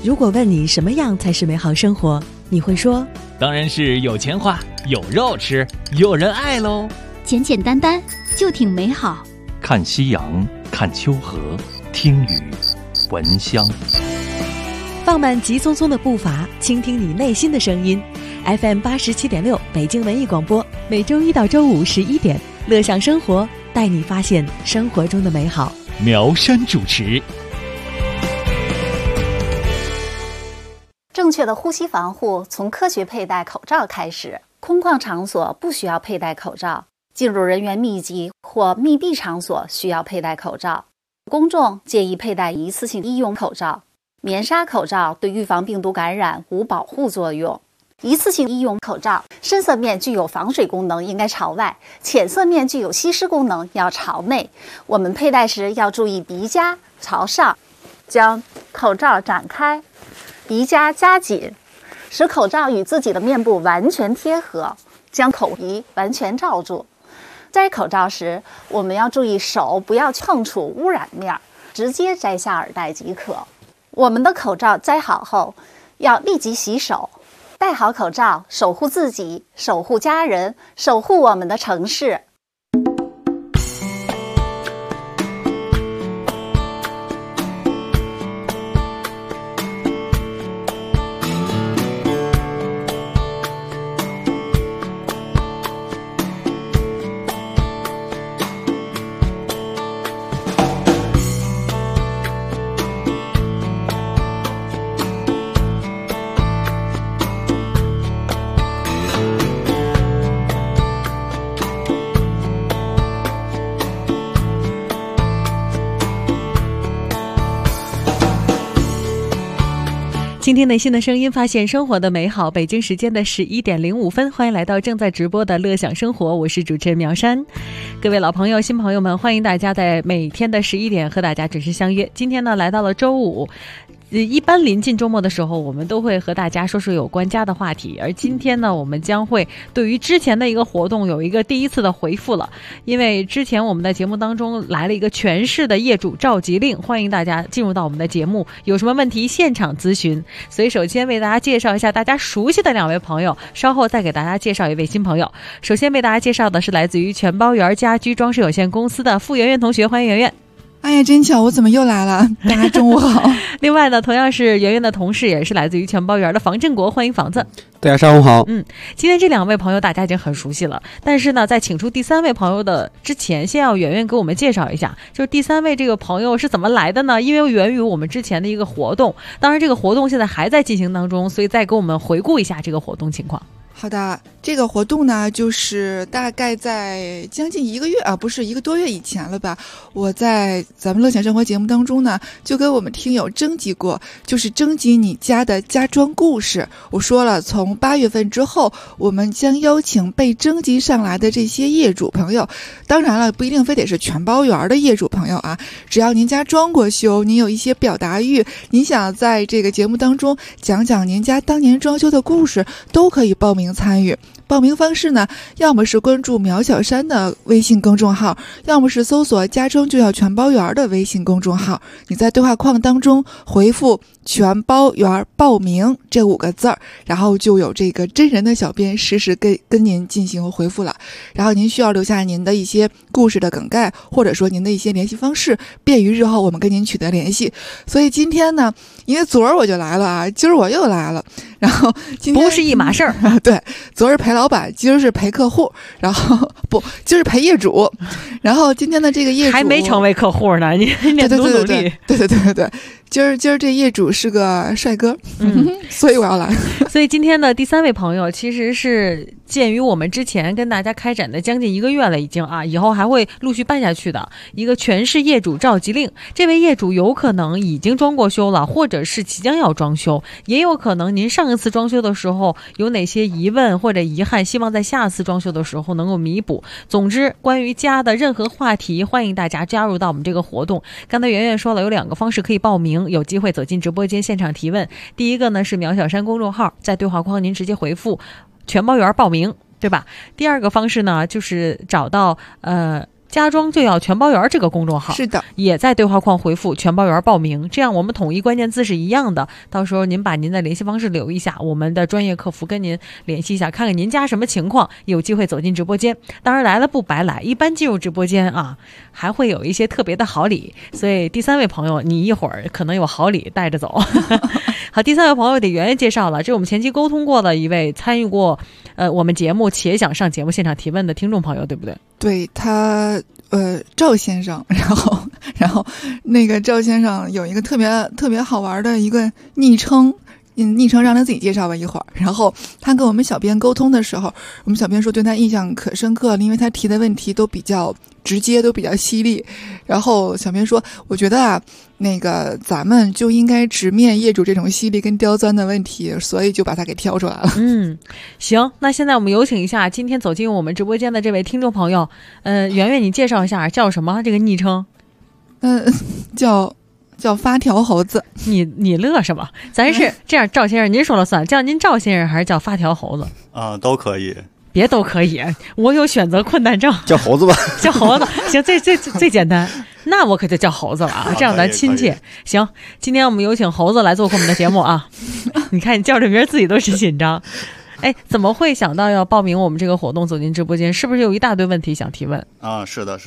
如果问你什么样才是美好生活，你会说当然是有钱花，有肉吃，有人爱喽。 简简单单就挺美好。 看夕阳，看秋河，听雨，闻香。 放慢急匆匆的步伐，倾听你内心的声音。FM 87.6北京文艺广播，每周一到周五11点，乐享生活，带你发现生活中的美好。 苗山主持。 正确的呼吸防护从科学佩戴口罩开始。空旷场所不需要佩戴口罩，进入人员密集或密闭场所需要佩戴口罩。公众建议佩戴一次性医用口罩。棉纱口罩对预防病毒感染无保护作用。一次性医用口罩深色面具有防水功能，应该朝外；浅色面具有吸湿功能，要朝内。我们佩戴时要注意鼻夹朝上，将口罩展开，鼻夹夹紧，使口罩与自己的面部完全贴合，将口鼻完全罩住。摘口罩时，我们要注意手不要碰触污染面，直接摘下耳带即可。我们的口罩摘好后，要立即洗手。戴好口罩，守护自己，守护家人，守护我们的城市。 倾听内心的声音，发现生活的美好。北京时间的11点05分，欢迎来到正在直播的乐享生活，我是主持人苗山。各位老朋友新朋友们，欢迎大家在每天的11点和大家准时相约。今天呢来到了周五，一般临近周末的时候，我们都会和大家说说有关家的话题，而今天呢我们将会对于之前的一个活动有一个第一次的回复了。因为之前我们的节目当中来了一个全市的业主召集令，欢迎大家进入到我们的节目，有什么问题现场咨询。所以首先为大家介绍一下大家熟悉的两位朋友，稍后再给大家介绍一位新朋友。首先为大家介绍的是来自于全包园家居装饰有限公司的傅圆圆同学，欢迎圆圆。 哎呀，真巧，我怎么又来了？大家中午好。 另外呢，同样是圆圆的同事，也是来自于全包园的房振国，欢迎房子。 大家上午好。 今天这两位朋友大家已经很熟悉了，但是呢，在请出第三位朋友的之前，先要圆圆给我们介绍一下，就是第三位这个朋友是怎么来的呢？因为源于我们之前的一个活动，当然这个活动现在还在进行当中，所以再给我们回顾一下这个活动情况。 好的，这个活动呢，就是大概在将近1个月啊，不是1个多月以前了吧？我在咱们乐享生活节目当中呢，就跟我们听友征集过，就是征集你家的家装故事。我说了，从8月份之后，我们将邀请被征集上来的这些业主朋友，当然了，不一定非得是全包园的业主朋友啊，只要您家装过修，您有一些表达欲，您想在这个节目当中讲讲您家当年装修的故事，都可以报名参与。报名方式呢，要么是关注苗小山的微信公众号，要么是搜索家装就要全包园的微信公众号，你在对话框当中回复全包园报名这5个字儿，然后就有这个真人的小编实时跟您进行回复了。然后您需要留下您的一些故事的梗概，或者说您的一些联系方式，便于日后我们跟您取得联系。所以今天呢，因为昨儿我就来了啊，今儿我又来了，然后今天不是一码事儿对，昨儿陪老板，今儿是陪客户，然后不，今儿是陪业主，然后今天的这个业主还没成为客户呢，你得努努力。 对，今儿这业主是个帅哥，所以我要来。 所以今天的第三位朋友其实是鉴于我们之前跟大家开展的将近1个月了已经啊，以后还会陆续办下去的一个全市业主召集令。这位业主有可能已经装过修了，或者是即将要装修，也有可能您上一次装修的时候有哪些疑问或者遗憾，希望在下次装修的时候能够弥补。总之，关于家的任何话题，欢迎大家加入到我们这个活动。刚才圆圆说了，有2个方式可以报名，有机会走进直播间现场提问。第一个呢是苗小山公众号，在对话框您直接回复全包园报名，对吧？第2个方式呢就是找到家装就要全包园这个公众号， 是的， 也在对话框回复全包园报名，这样我们统一关键字是一样的。到时候您把您的联系方式留一下，我们的专业客服跟您联系一下，看看您家什么情况，有机会走进直播间。当然来了不白来，一般进入直播间啊，还会有一些特别的好礼，所以第3位朋友你一会儿可能有好礼带着走。好，第3位朋友得圆圆介绍了，这是我们前期沟通过的一位参与过我们节目且想上节目现场提问的听众朋友，对不对？ 对，他赵先生，然后那个赵先生有一个特别好玩的一个昵称。昵称让他自己介绍吧一会儿。然后他跟我们小编沟通的时候，我们小编说对他印象可深刻了，因为他提的问题都比较直接，都比较犀利。然后小编说，我觉得啊，那个咱们就应该直面业主这种犀利跟刁钻的问题，所以就把他给挑出来了。 行，那现在我们有请一下今天走进我们直播间的这位听众朋友，圆圆你介绍一下叫什么这个昵称？ 叫发条猴子。 你乐什么？咱是这样，赵先生您说了算，叫您赵先生还是叫发条猴子？ 都可以。 别都可以，我有选择困难症。 叫猴子吧。 叫猴子，行，最简单。那我可就叫猴子了啊，这样咱亲切。行，今天我们有请猴子来做客我们的节目啊。你看你叫这名自己都是紧张。哎，怎么会想到要报名我们这个活动走进直播间？是不是有一大堆问题想提问？ 是的。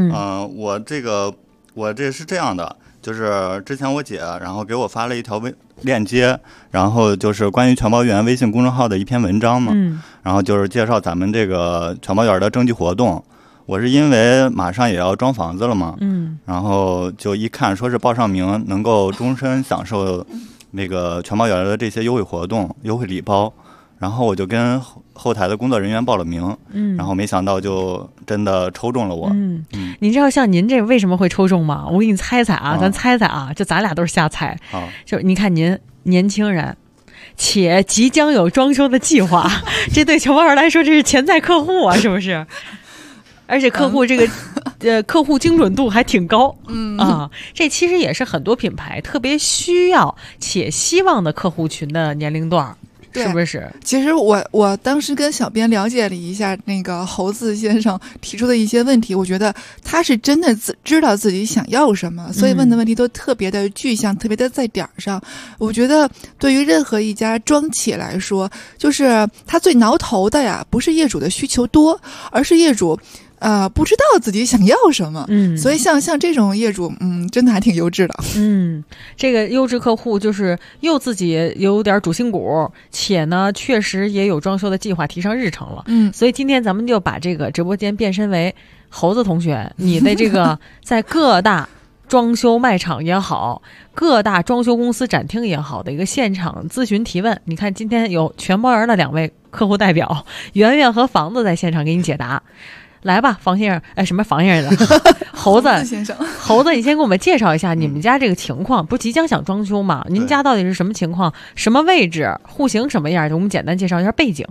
我这是这样的，就是之前我姐然后给我发了一条链接，然后就是关于全包园微信公众号的一篇文章嘛，然后就是介绍咱们这个全包园的征集活动。我是因为马上也要装房子了嘛，然后就一看说是报上名能够终身享受那个全包园的这些优惠活动、优惠礼包。然后我就跟后台的工作人员报了名，然后没想到就真的抽中了我。 你知道像您这为什么会抽中吗？我给你猜猜啊，咱猜猜啊，就咱俩都是瞎猜。就是你看您年轻人，且即将有装修的计划，这对全包园来说这是潜在客户啊，是不是？而且客户这个客户精准度还挺高，这其实也是很多品牌特别需要且希望的客户群的年龄段。是不是？ 其实我当时跟小编了解了一下那个猴子先生提出的一些问题，我觉得他是真的知道自己想要什么，所以问的问题都特别的具象，特别的在点上。我觉得对于任何一家装企来说，就是他最挠头的呀，不是业主的需求多，而是业主不知道自己想要什么。所以像这种业主，真的还挺优质的。 这个优质客户就是又自己有点主心骨，且呢确实也有装修的计划提上日程了。所以今天咱们就把这个直播间变身为猴子同学，你的这个在各大装修卖场也好，各大装修公司展厅也好的一个现场咨询提问。你看今天有全包园的2位客户代表圆圆和房子在现场给你解答。来吧，房先生，什么房先生的猴子先生， 猴子，你先给我们介绍一下你们家这个情况，不是即将想装修吗？您家到底是什么情况？什么位置？户型什么样？我们简单介绍一下背景。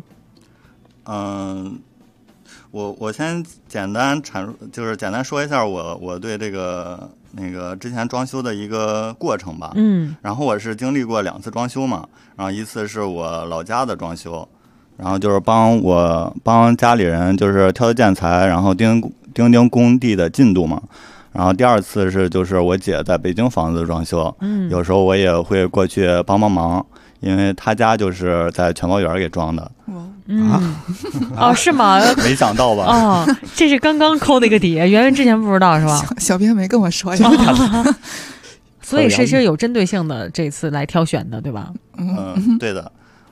我先简单说一下我对这个那个之前装修的一个过程吧。然后我是经历过2次装修嘛，然后一次是我老家的装修。然后就是帮家里人就是挑建材，然后盯工地的进度嘛。然后第2次就是我姐在北京房子装修，有时候我也会过去帮忙，因为她家就是在全包园给装的。 是吗？ 没想到吧？ 这是刚刚抠的一个底，圆圆之前不知道是吧？ 小编没跟我说呀。 所以是有针对性的这次来挑选的，对吧？ 对的。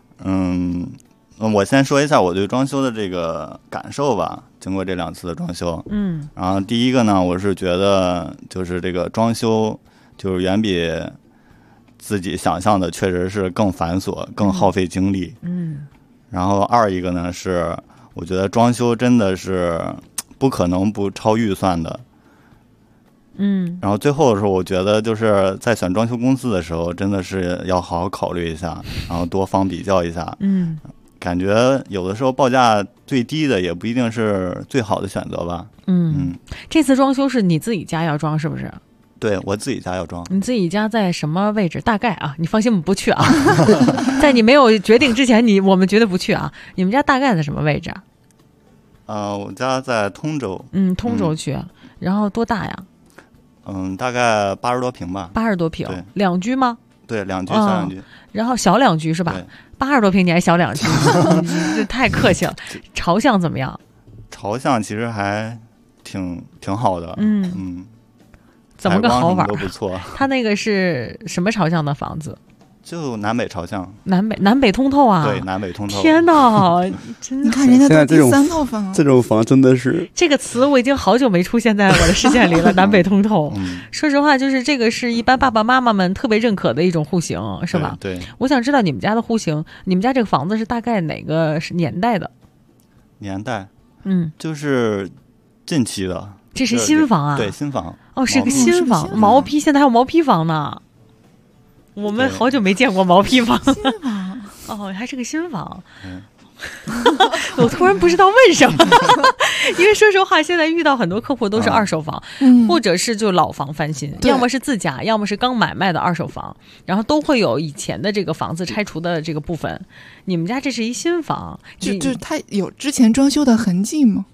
我先说一下我对装修的这个感受吧。经过这2次的装修，然后第一个呢，我是觉得就是这个装修就是远比自己想象的确实是更繁琐、更耗费精力。然后2一个呢是，我觉得装修真的是不可能不超预算的。然后最后的时候，我觉得就是在选装修公司的时候，真的是要好好考虑一下，然后多方比较一下。感觉有的时候报价最低的也不一定是最好的选择吧。 这次装修是你自己家要装是不是？ 对，我自己家要装。 你自己家在什么位置？大概啊，你放心，我们不去啊。在你没有决定之前，我们绝对不去啊。你们家大概在什么位置啊？ 我家在通州。 通州区。然后多大呀？ 大概80多平吧。 80多平，两居吗？ 对，两居小两居。 然后小两居是吧？80多平你还小两居，这太客气了。朝向怎么样？朝向其实还挺好的。 怎么个好法？ 都不错。 它那个是什么朝向的房子？ 就南北朝向。 南北通透啊！ 对，南北通透。 天哪，真的！ 你看人家都第3套房， 这种房真的是这个词我已经好久没出现在我的视线里了。南北通透，说实话，就是这个是一般爸爸妈妈们特别认可的一种户型，是吧？ 对。 我想知道你们家的户型，你们家这个房子是大概哪个年代的？ 年代，就是近期的。 这是新房啊？ 对，新房。 哦，是个新房，毛坯，现在还有毛坯房呢。我们好久没见过毛坯房。 新房哦，还是个新房。我突然不知道为什么，因为说实话，现在遇到很多客户都是二手房，或者是就老房翻新，要么是自家，要么是刚买卖的二手房，然后都会有以前的这个房子拆除的这个部分。你们家这是一新房， 就它有之前装修的痕迹吗？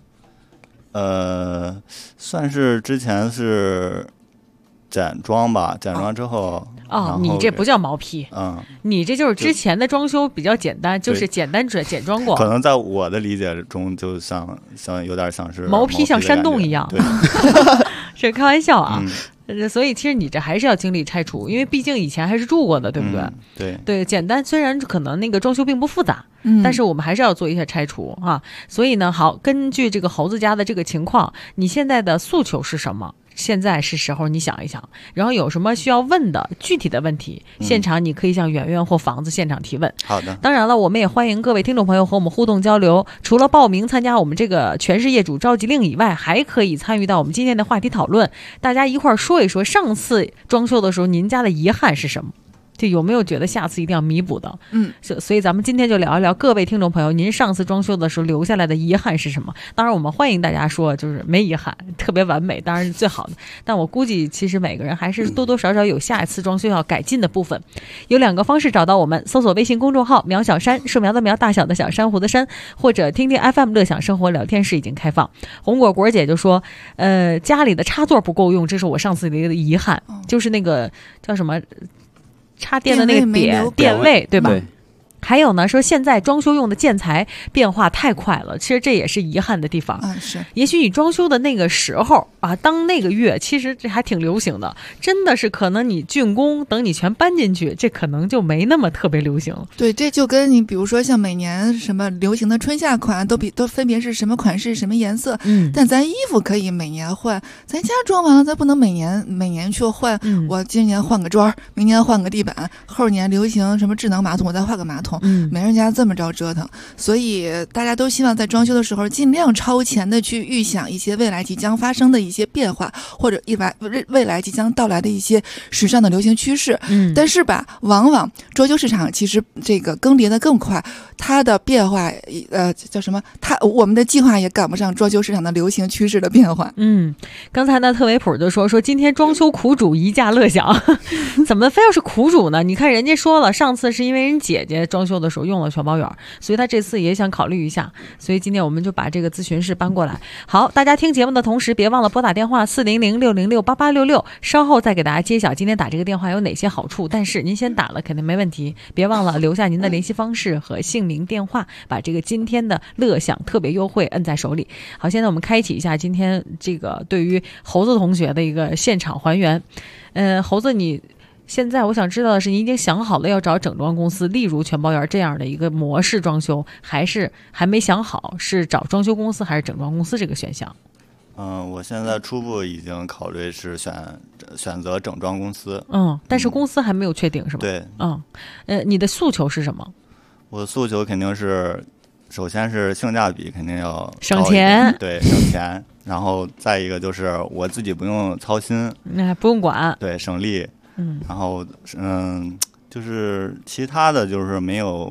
算是之前是简装吧，简装之后。 你这不叫毛坯，你这就是之前的装修比较简单，就是简单简装过。 可能在我的理解中，就像有点像是毛坯，像山洞一样。 对， 是开玩笑啊。所以其实你这还是要经历拆除，因为毕竟以前还是住过的，对不对？对，简单，虽然可能那个装修并不复杂，但是我们还是要做一些拆除啊。所以呢，好，根据这个猴子家的这个情况，你现在的诉求是什么？现在是时候你想一想，然后有什么需要问的具体的问题，现场你可以向圆圆或房子现场提问。 好的。 当然了，我们也欢迎各位听众朋友和我们互动交流。除了报名参加我们这个全市业主召集令以外，还可以参与到我们今天的话题讨论，大家一块儿说一说上次装修的时候您家的遗憾是什么。就有没有觉得下次一定要弥补的？所以咱们今天就聊一聊各位听众朋友，您上次装修的时候留下来的遗憾是什么？当然我们欢迎大家说就是没遗憾，特别完美当然是最好的，但我估计其实每个人还是多多少少有下一次装修要改进的部分。有2个方式找到我们，搜索微信公众号苗小山，树苗的苗，大小的小，珊瑚的珊，或者听听 FM 乐享生活聊天室已经开放。红果果姐就说家里的插座不够用，这是我上次的一个遗憾，就是那个叫什么插电的那个电位，对吧？还有呢，说现在装修用的建材变化太快了，其实这也是遗憾的地方。 是， 也许你装修的那个时候啊，当那个月，其实这还挺流行的，真的是可能你竣工，等你全搬进去，这可能就没那么特别流行了。 对，这就跟你比如说像每年什么流行的春夏款都分别是什么款式、什么颜色，但咱衣服可以每年换，咱家装完了，咱不能每年去换。我今年换个砖，明年换个地板，后年流行什么智能马桶，我再换个马桶。没人家这么着折腾，所以大家都希望在装修的时候尽量超前的去预想一些未来即将发生的一些变化，或者未来即将到来的一些时尚的流行趋势。但是吧，往往装修市场其实这个更迭的更快，它的变化叫什么？我们的计划也赶不上装修市场的流行趋势的变化。 刚才呢特维普就说今天装修苦主一价乐享，怎么非要是苦主呢？你看人家说了，上次是因为人姐姐装修的时候用了全包圆，所以他这次也想考虑一下，所以今天我们就把这个咨询室搬过来。好，大家听节目的同时别忘了拨打电话400-606-8866，稍后再给大家揭晓今天打这个电话有哪些好处，但是您先打了肯定没问题，别忘了留下您的联系方式和姓名电话，把这个今天的乐享特别优惠摁在手里。好，现在我们开启一下今天这个对于猴子同学的一个现场还原。猴子，你现在我想知道的是，你已经想好了要找整装公司，例如全包圆这样的一个模式装修，还是还没想好是找装修公司还是整装公司这个选项？ 我现在初步已经考虑是选择整装公司。 但是公司还没有确定是吧？ 对。 你的诉求是什么？ 我的诉求肯定是，首先是性价比肯定要省钱， 对，省钱。然后再一个就是我自己不用操心， 不用管， 对，省力。然后就是其他的就是没有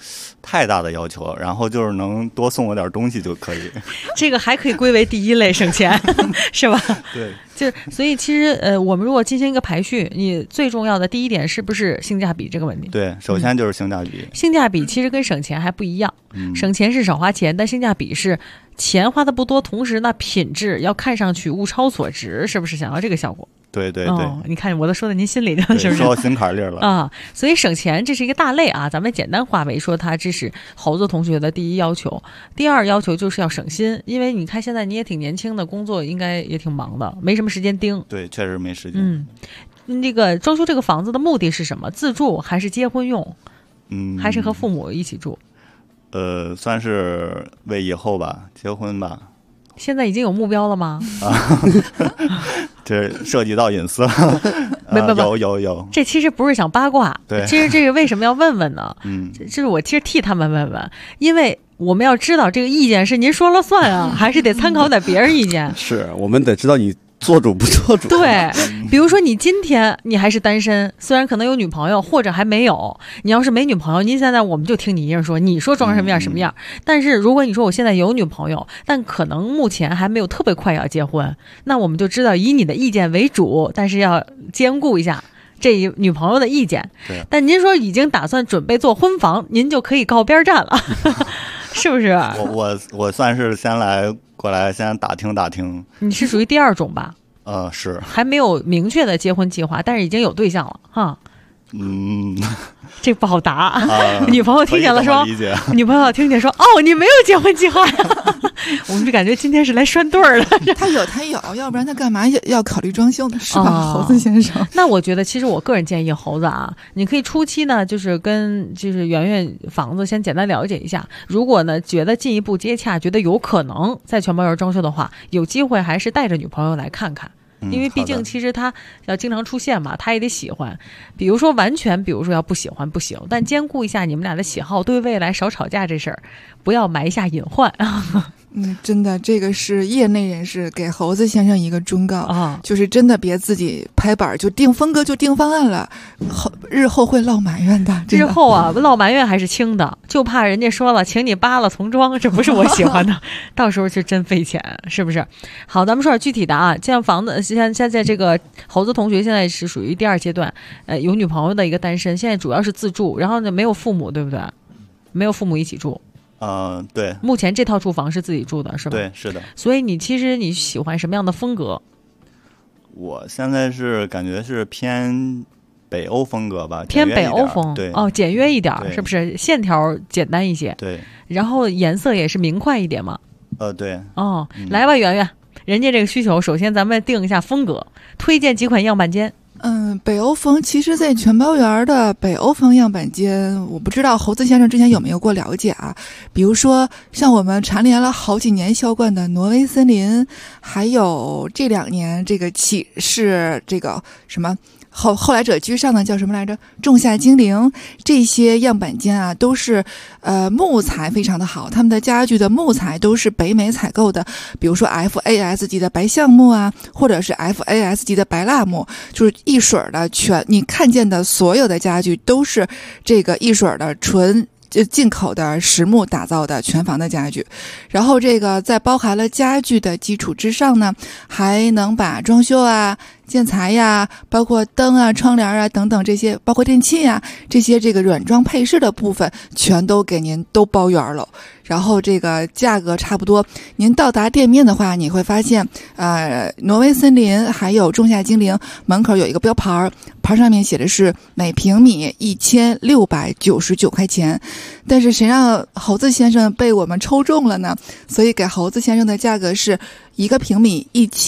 太大的要求，然后就是能多送我点东西就可以。 这个还可以归为第一类省钱，是吧？ 对， 所以其实我们如果进行一个排序，你最重要的第一点是不是性价比这个问题？ 对，首先就是性价比。 性价比其实跟省钱还不一样，省钱是少花钱，但性价比是钱花的不多，同时呢品质要看上去物超所值，是不是想要这个效果？ 对对对， 你看我都说到您心里了，是不是？ 说到心坎里了啊！所以省钱这是一个大类啊，咱们简单化为说，它这是猴子同学的第一要求。第二要求就是要省心，因为你看现在你也挺年轻的，工作应该也挺忙的，没什么时间盯。 对，确实没时间。 那个装修这个房子的目的是什么？自住还是结婚用？还是和父母一起住？ 算是为以后吧，结婚吧。 现在已经有目标了吗？ 这涉及到隐私了。有。 这其实不是想八卦， 对， 其实这个为什么要问问呢？这是我其实替他们问问，因为我们要知道这个意见是您说了算啊，还是得参考点别人意见？ 是我们得知道你做主不做主。 对，比如说你今天你还是单身，虽然可能有女朋友或者还没有，你要是没女朋友，您现在我们就听你一人说，你说装什么样什么样。但是如果你说我现在有女朋友，但可能目前还没有特别快要结婚，那我们就知道以你的意见为主，但是要兼顾一下这女朋友的意见。 对， 但您说已经打算准备做婚房，您就可以告边站了。是不是？ 我算是过来先打听打听。 你是属于第二种吧？ 是还没有明确的结婚计划，但是已经有对象了哈。这不好答。女朋友听见了说，女朋友听见说，哦，你没有结婚计划呀。我们就感觉今天是来拴对儿的。 他有，要不然他干嘛要考虑装修呢？是吧，猴子先生？ 那我觉得，其实我个人建议猴子啊，你可以初期呢，就是跟圆圆房子先简单了解一下。如果呢觉得进一步接洽，觉得有可能在全包园装修的话，有机会还是带着女朋友来看看。因为毕竟其实他要经常出现嘛，他也得喜欢。比如说要不喜欢不行，但兼顾一下你们俩的喜好，对未来少吵架这事儿，不要埋下隐患。 真的，这个是业内人士给猴子先生一个忠告啊，就是真的别自己拍板就定风格就定方案了，日后会落埋怨的。 日后啊，落埋怨还是轻的，就怕人家说了，请你扒了重装，这不是我喜欢的，到时候就真费钱，是不是？好，咱们说点具体的啊，这样房子现在这个猴子同学现在是属于第二阶段，有女朋友的一个单身，现在主要是自住，然后呢没有父母，对不对？没有父母一起住。 对， 目前这套住房是自己住的，是吧？ 对，是的。 所以其实你喜欢什么样的风格？ 我现在是感觉是偏北欧风格吧， 偏北欧风， 对， 简约一点，是不是？线条简单一些， 对。 然后颜色也是明快一点嘛。 对。 来吧，圆圆，人家这个需求，首先咱们定一下风格，推荐几款样板间。 北欧风，其实在全包园的北欧风样板间，我不知道猴子先生之前有没有过了解啊？比如说像我们蝉联了好几年销冠的挪威森林，还有这2年这个启示这个什么后来者居上的叫什么来着？仲夏精灵，这些样板间啊，都是木材非常的好，他们的家具的木材都是北美采购的，比如说 FAS 级的白橡木啊，或者是 FAS 级的白蜡木，就是一水儿的你看见的所有的家具都是这个一水儿的纯进口的实木打造的全房的家具。然后这个在包含了家具的基础之上呢，还能把装修啊、建材呀，包括灯啊、窗帘啊等等这些，包括电器啊这些这个软装配饰的部分全都给您都包圆了。然后这个价格差不多，您到达店面的话，你会发现挪威森林还有仲夏精灵门口有一个标牌，牌上面写的是每平米1699块钱。但是谁让猴子先生被我们抽中了呢？所以给猴子先生的价格是1个平米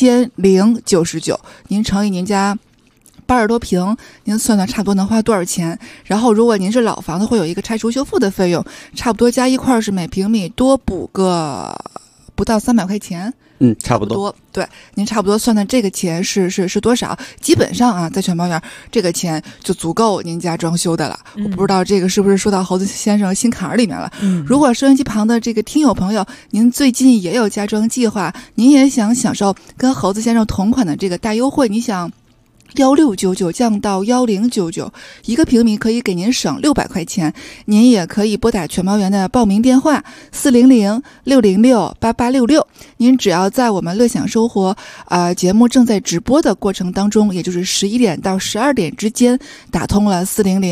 1099，您乘以您家80多平，您算算差不多能花多少钱？然后如果您是老房子，会有一个拆除修复的费用，差不多加一块是每平米多补个不到300块钱。 差不多。 对，您差不多算这个钱是多少？基本上啊，在全包园这个钱就足够您家装修的了。我不知道这个是不是说到猴子先生心坎里面了。如果收音机旁的这个听友朋友，您最近也有家装计划，您也想享受跟猴子先生同款的这个大优惠，你想 1699降到1099，一个平米可以给您省600块钱。您也可以拨打全猫园的报名电话400-606-8866。您只要在我们乐享生活节目正在直播的过程当中，也就是11点到12点之间，打通了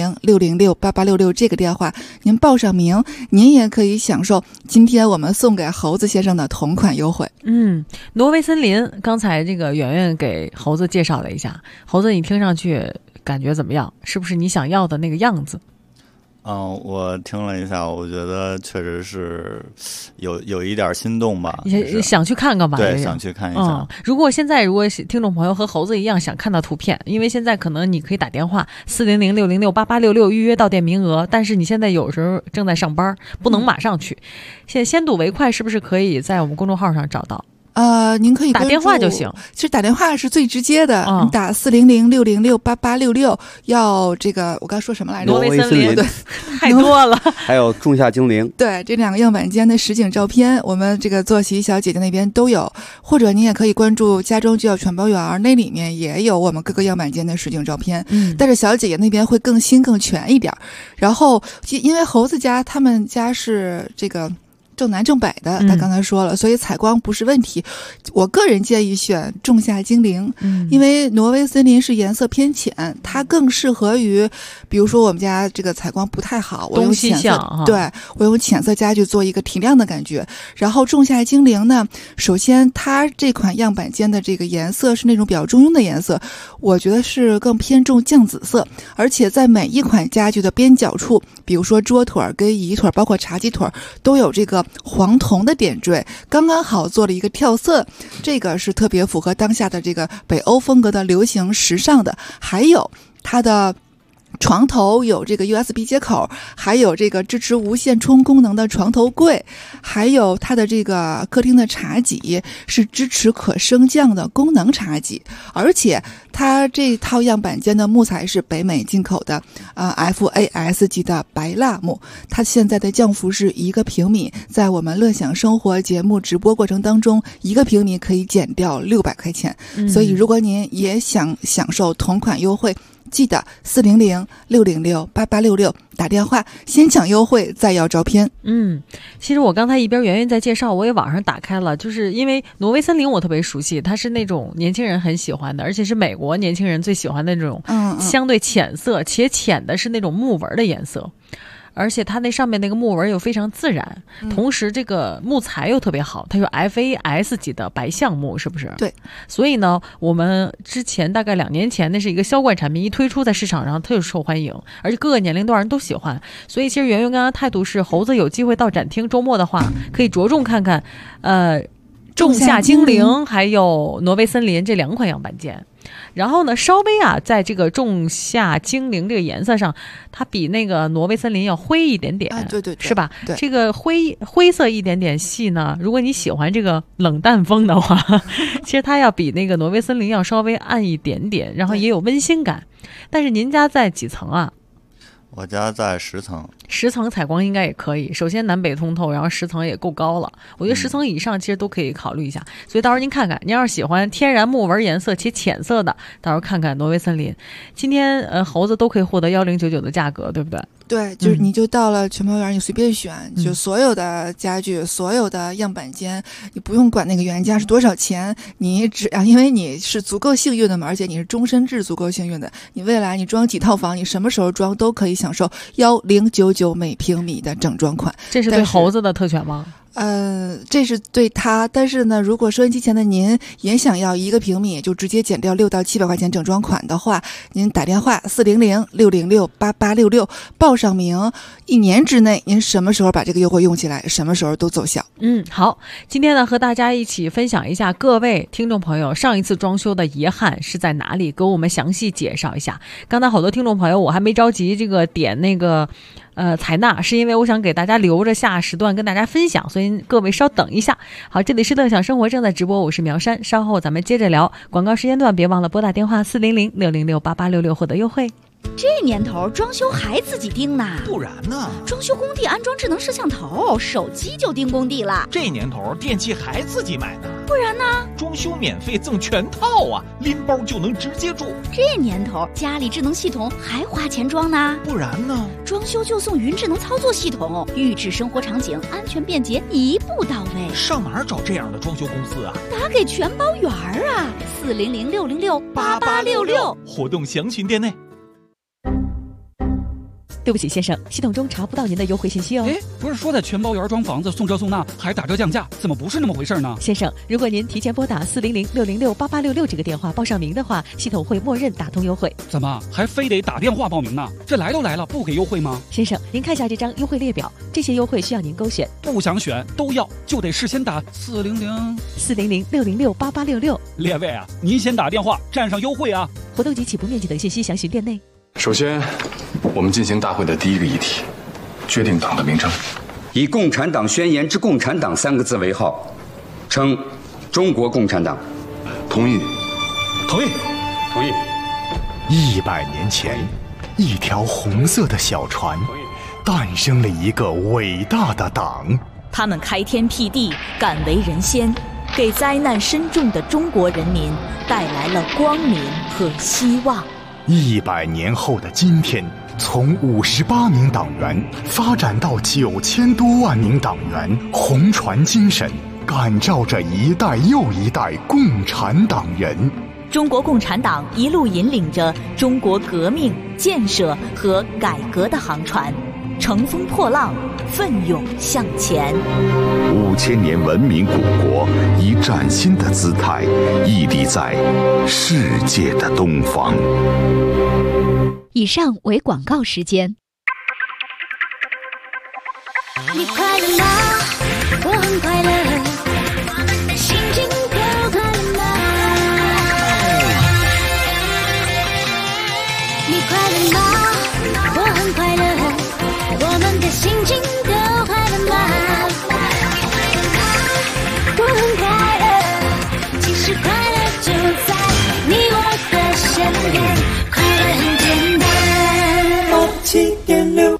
400-606-8866这个电话，您报上名，您也可以享受今天我们送给猴子先生的同款优惠。 挪威森林，刚才这个圆圆给猴子介绍了一下，猴子你听上去感觉怎么样？是不是你想要的那个样子？ 我听了一下，我觉得确实是有一点心动吧， 想去看看吧。 对，想去看一下。 如果听众朋友和猴子一样想看到图片，因为现在可能你可以打电话400-606-8866预约到店名额，但是你现在有时候正在上班，不能马上去。现在先睹为快是不是可以在我们公众号上找到？ 您可以打电话就行。 其实打电话是最直接的，你打400-606-8866，要这个我刚说什么来着？ 挪威森林， 对， 太多了。 还有仲夏精灵， 对，这2个样板间的实景照片，我们这个坐席小姐姐那边都有，或者你也可以关注家装就要全包园，那里面也有我们各个样板间的实景照片。但是小姐姐那边会更新更全一点。然后因为猴子家他们家是这个正南正北的，他刚才说了，所以采光不是问题。我个人建议选仲夏精灵，因为挪威森林是颜色偏浅，它更适合于，比如说我们家这个采光不太好，我用浅色，对，我用浅色家具做一个提亮的感觉。然后仲夏精灵呢，首先它这款样板间的这个颜色是那种比较中庸的颜色，我觉得是更偏重酱紫色，而且在每一款家具的边角处，比如说桌腿跟椅腿，包括茶几腿，都有这个黄铜的点缀，刚刚好做了一个跳色，这个是特别符合当下的这个北欧风格的流行时尚的。还有它的床头有这个 USB 接口，还有这个支持无线充功能的床头柜，还有它的这个客厅的茶几是支持可升降的功能茶几，而且它这套样板间的木材是北美进口的FAS 级的白蜡木，它现在的降幅是1个平米，在我们乐享生活节目直播过程当中，1个平米可以减掉600块钱。所以如果您也想享受同款优惠，记得400-606-8866打电话，先抢优惠再要照片。 其实我刚才一边圆圆在介绍，我也网上打开了，就是因为挪威森林我特别熟悉，它是那种年轻人很喜欢的，而且是美国年轻人最喜欢的那种相对浅色，且浅的是那种木纹的颜色。而且它那上面那个木纹又非常自然，同时这个木材又特别好，它有 FAS 级的白橡木，是不是？ 对。 所以呢，我们之前大概2年前，那是一个销冠产品，一推出在市场上特别受欢迎，而且各个年龄段人都喜欢。所以其实圆圆刚刚态度是，猴子有机会到展厅，周末的话可以着重看看仲夏精灵还有挪威森林这2款样板间。然后呢，稍微在这个仲夏精灵这个颜色上，它比那个挪威森林要灰一点点， 对， 是吧？ 对， 这个灰色一点点系呢，如果你喜欢这个冷淡风的话，其实它要比那个挪威森林要稍微暗一点点，然后也有温馨感。但是您家在几层啊？ 我家在10层 ，10层采光应该也可以。首先南北通透，然后10层也够高了。我觉得10层以上其实都可以考虑一下。所以到时候您看看，您要是喜欢天然木纹颜色且浅色的，到时候看看挪威森林。今天猴子都可以获得1099的价格，对不对？ 对，就是你就到了全猫园，你随便选，就所有的家具，所有的样板间，你不用管那个原价是多少钱，你因为你是足够幸运的嘛，而且你是终身制足够幸运的，你未来你装几套房，你什么时候装都可以享受1099每平米的整装款。 这是对猴子的特权吗？ 这是对他，但是呢，如果收音机前的您也想要1个平米就直接减掉600到700块钱整装款的话，您打电话400-606-8866报上名，1年之内您什么时候把这个优惠用起来，什么时候都奏效。 好，今天呢和大家一起分享一下各位听众朋友上一次装修的遗憾是在哪里，给我们详细介绍一下。刚才好多听众朋友我还没着急这个点那个采纳，是因为我想给大家留着下时段跟大家分享，所以各位稍等一下。好，这里是乐享生活正在直播，我是苗山，稍后咱们接着聊。广告时间段别忘了拨打电话400-606-8866获得优惠。 这年头装修还自己盯呢？ 不然呢？ 装修工地安装智能摄像头，手机就盯工地了。 这年头电器还自己买呢？ 不然呢？ 装修免费赠全套啊，拎包就能直接住。 这年头家里智能系统还花钱装呢？ 不然呢？ 装修就送云智能操作系统，预制生活场景，安全便捷，一步到位。 上哪儿找这样的装修公司啊？ 打给全包圆儿啊，400-606-8866， 活动详询店内。 对不起，先生，系统中查不到您的优惠信息哦。 不是说在全包圆装房子送这送那还打折降价，怎么不是那么回事呢？ 先生，如果您提前拨打400-606-8866这个电话报上名的话，系统会默认打通优惠。 怎么还非得打电话报名呢？这来都来了，不给优惠吗？ 先生，您看下这张优惠列表，这些优惠需要您勾选。 不想选都要，就得事先打 400-606-8866。 列位啊，您先打电话占上优惠啊！ 活动及起步面积等信息详询店内。 首先，我们进行大会的第一个议题，决定党的名称。 以共产党宣言之共产党3个字为号，称中国共产党。 同意。 同意。同意。 100年前，一条红色的小船，诞生了一个伟大的党。 他们开天辟地，敢为人先，给灾难深重的中国人民带来了光明和希望。 100年后的今天，从58名党员发展到9000多万名党员，红船精神感召着一代又一代共产党人。 中国共产党一路引领着中国革命、建设和改革的航船，乘风破浪，奋勇向前。 5000年文明古国以崭新的姿态屹立在世界的东方。 以上为广告时间。 你快乐吗？我很快乐，心情都快乐吗？你快乐吗？我很快乐，我们的心情都快乐吗？我很快乐，其实快乐就在你我的身边，快乐很简单。87.6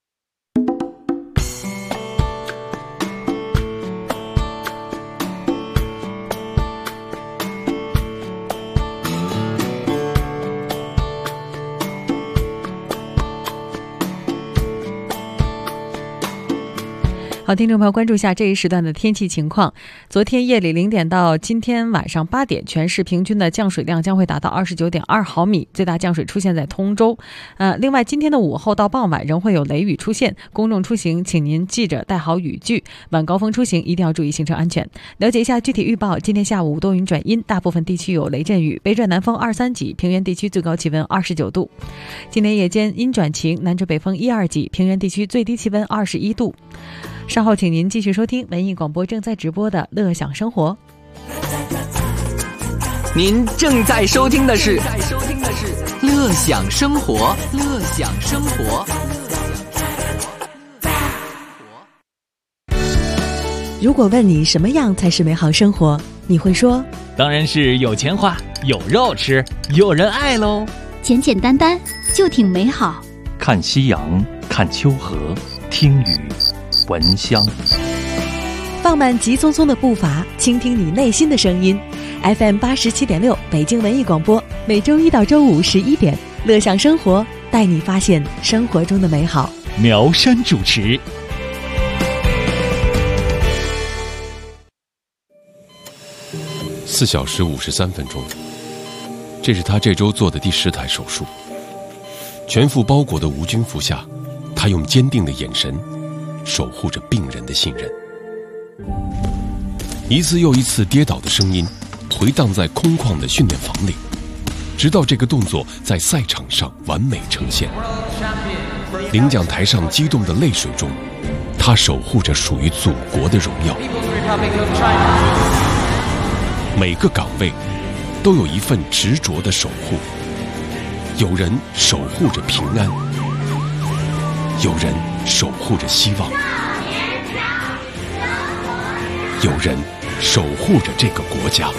好，听众朋友，关注一下这一时段的天气情况。昨天夜里0点到今天晚上8点，全市平均的降水量将会达到29.2毫米，最大降水出现在通州。另外，今天的午后到傍晚仍会有雷雨出现，公众出行请您记着带好雨具，晚高峰出行一定要注意行车安全。了解一下具体预报：今天下午多云转阴，大部分地区有雷阵雨，北转南风2、3级，平原地区最高气温29度。今天夜间阴转晴，南至北风1、2级，平原地区最低气温21度。稍后请您继续收听文艺广播正在直播的乐享生活。 您正在收听的是乐享生活，乐享生活。 如果问你什么样才是美好生活，你会说当然是有钱花，有肉吃，有人爱喽。 简简单单就挺美好。 看夕阳，看秋河，听雨，闻香。 放慢急匆匆的步伐，倾听你内心的声音。FM 87.6北京文艺广播，每周一到周五11点，乐享生活，带你发现生活中的美好。 苗山主持。 4小时53分钟，这是他这周做的第10台手术。全副包裹的无菌服下，他用坚定的眼神守护着病人的信任。一次又一次跌倒的声音回荡在空旷的训练房里，直到这个动作在赛场上完美呈现。领奖台上激动的泪水中，他守护着属于祖国的荣耀。每个岗位都有一份执着的守护，有人守护着平安，有人守护着希望，有人守护着这个国家。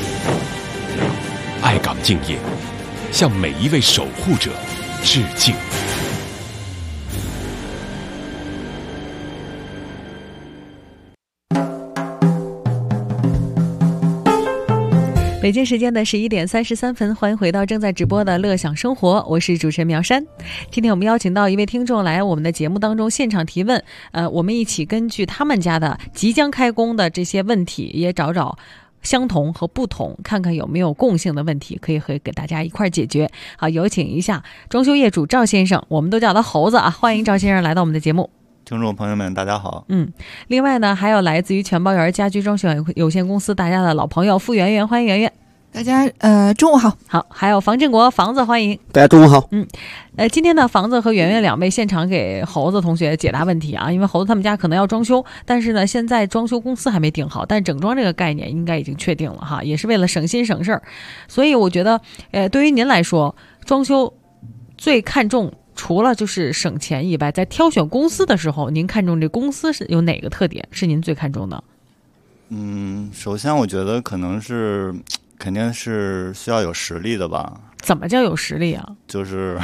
爱岗敬业，向每一位守护者致敬。 北京时间的11点33分，欢迎回到正在直播的乐享生活，我是主持人苗珊。今天我们邀请到一位听众来我们的节目当中现场提问，我们一起根据他们家的即将开工的这些问题，也找找相同和不同，看看有没有共性的问题可以给大家一块解决。好，有请一下装修业主赵先生，我们都叫他猴子啊，欢迎赵先生来到我们的节目。 听众朋友们大家好。 另外呢，还有来自于全包园家居装修有限公司大家的老朋友付圆圆，欢迎圆圆。 大家中午好。 好，还有房振国房子，欢迎大家中午好。 今天呢，房子和圆圆两位现场给猴子同学解答问题啊，因为猴子他们家可能要装修，但是呢，现在装修公司还没定好，但整装这个概念应该已经确定了哈，也是为了省心省事儿。所以我觉得，对于您来说，装修最看重除了就是省钱以外，在挑选公司的时候，您看重这公司是有哪个特点是您最看重的？ 首先我觉得肯定是需要有实力的吧。 怎么叫有实力啊？ 就是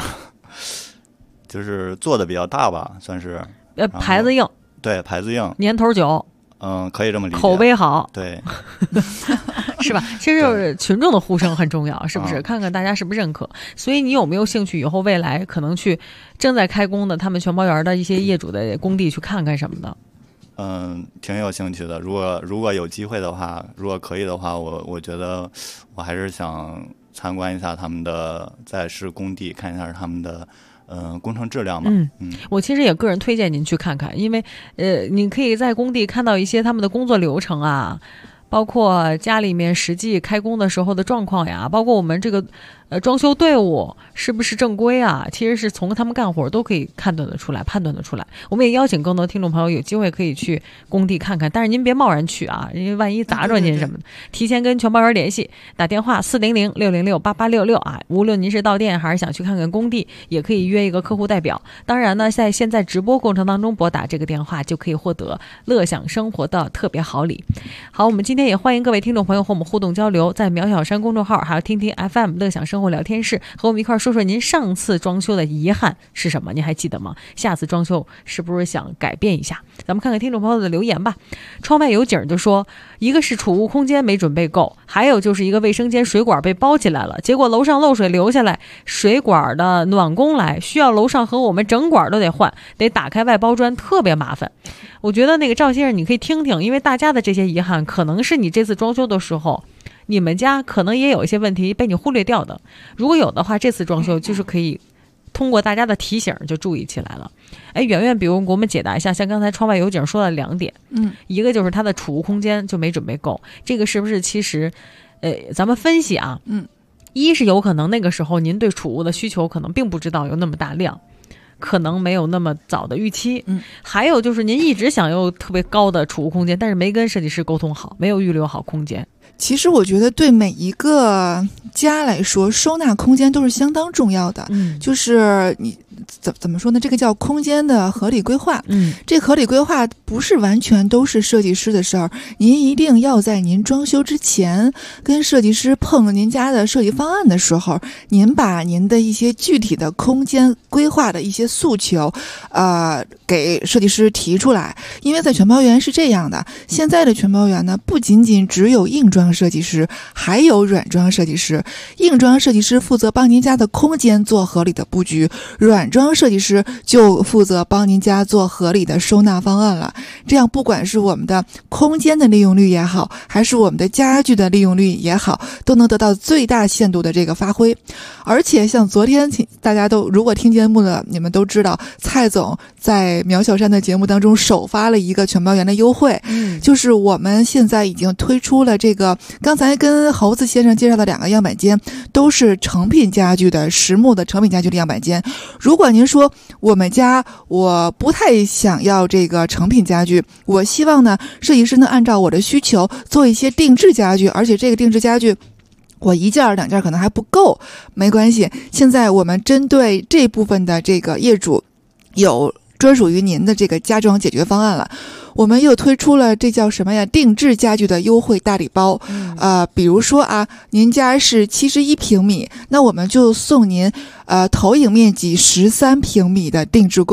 做的比较大吧，算是。 牌子硬。对， 牌子硬。 年头久。 可以这么理解。 口碑好。 对。 是吧？其实就是群众的呼声很重要，是不是？看看大家是不是认可。所以你有没有兴趣以后未来可能去正在开工的他们全包园的一些业主的工地去看看什么的？ 挺有兴趣的。如果有机会的话，如果可以的话，我觉得我还是想参观一下他们的在施工地，看一下他们的工程质量吧。 我其实也个人推荐您去看看，因为你可以在工地看到一些他们的工作流程啊，包括家里面实际开工的时候的状况呀，包括我们这个装修队伍是不是正规啊，其实是从他们干活都可以判断得出来。我们也邀请更多听众朋友有机会可以去工地看看，但是您别贸然去啊，因为万一砸着您什么的。提前跟全包园联系，打电话400-606-8866啊，无论您是到店还是想去看看工地，也可以约一个客户代表。当然呢，在现在直播过程当中拨打这个电话就可以获得乐享生活的特别好礼。好，我们今天也欢迎各位听众朋友和我们互动交流，在苗小山公众号还有听听 FM 乐享生活聊天室和我们一块说说您上次装修的遗憾是什么，您还记得吗？下次装修是不是想改变一下？咱们看看听众朋友的留言吧。窗外有景就说，一个是储物空间没准备够，还有就是一个卫生间水管被包起来了，结果楼上漏水流下来，水管的暖工来，需要楼上和我们整管都得换，得打开外包砖，特别麻烦。我觉得那个赵先生你可以听听，因为大家的这些遗憾可能是你这次装修的时候你们家可能也有一些问题被你忽略掉的，如果有的话，这次装修就是可以通过大家的提醒就注意起来了。圆圆比如给我们解答一下，像刚才窗外有景说了2点，一个就是它的储物空间就没准备够，这个是不是其实咱们分析啊，一是有可能那个时候您对储物的需求可能并不知道有那么大量，可能没有那么早的预期，还有就是您一直想有特别高的储物空间，但是没跟设计师沟通好，没有预留好空间。 其实我觉得对每一个家来说，收纳空间都是相当重要的。就是你怎么说呢？这个叫空间的合理规划。这合理规划不是完全都是设计师的事儿，您一定要在您装修之前跟设计师碰您家的设计方案的时候，您把您的一些具体的空间规划的一些诉求，给设计师提出来。因为在全包园是这样的，现在的全包园呢，不仅仅只有硬装设计师，还有软装设计师。硬装设计师负责帮您家的空间做合理的布局，软装设计师就负责帮您家做合理的收纳方案了。这样不管是我们的空间的利用率也好，还是我们的家具的利用率也好，都能得到最大限度的这个发挥。而且像昨天大家都如果听节目的你们都知道，蔡总在苗小山的节目当中首发了一个全包园的优惠，就是我们现在已经推出了这个刚才跟猴子先生介绍的2个样板间，都是成品家具的实木的成品家具的样板间。如果您说我们家我不太想要这个成品家具，我希望呢设计师能按照我的需求做一些定制家具，而且这个定制家具我1件2件可能还不够，没关系，现在我们针对这部分的这个业主有专属于您的这个家装解决方案了。我们又推出了这叫什么呀？定制家具的优惠大礼包。比如说啊，您家是71平米，那我们就送您投影面积13平米的定制柜。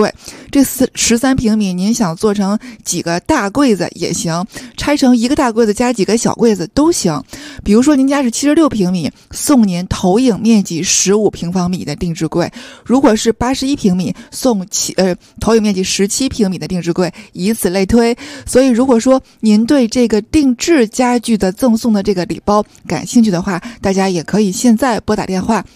这13平米您想做成几个大柜子也行，拆成一个大柜子加几个小柜子都行。比如说您家是76平米，送您投影面积15平方米的定制柜；如果是81平米，送投影面积17平米的定制柜，以此类推。所以如果说您对这个定制家具的赠送的这个礼包感兴趣的话，大家也可以现在拨打电话